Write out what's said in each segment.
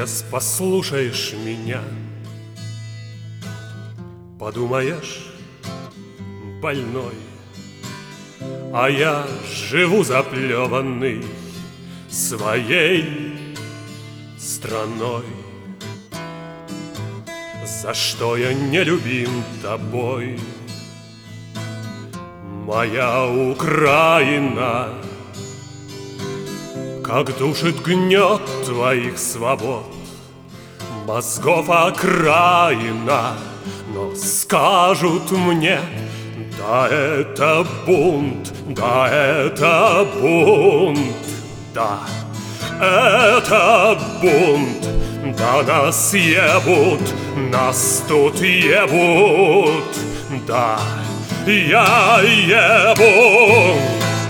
Сейчас послушаешь меня, подумаешь, больной, а я живу заплеванный своей страной. За что я не любим тобой, моя Украина? Как душит гнет твоих свобод мозгов окраина. Но скажут мне: да, это бунт, да, это бунт, да, это бунт, да, нас ебут, нас тут ебут, да, я ебу.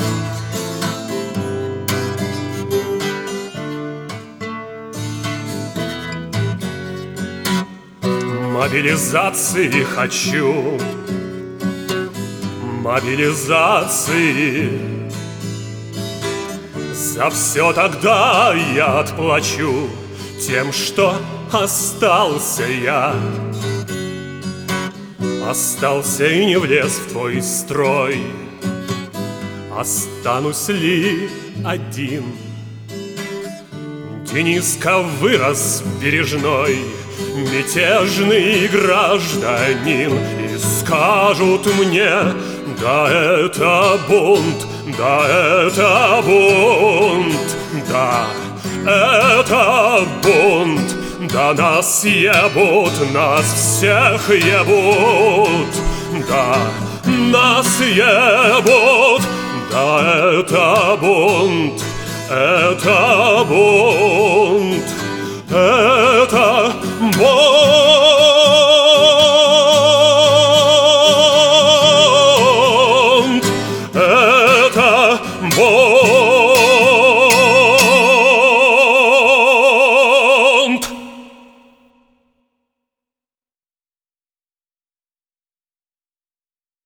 Мобилизации хочу, мобилизации. За все тогда я отплачу тем, что остался я. Остался и не влез в твой строй. Останусь ли один? Дениска вырос бережной, мятежный гражданин. И скажут мне: да, это бунт, да, это бунт, да, это бунт, да, нас ебут, нас всех ебут, да, нас ебут, да, это бунт, это бунт,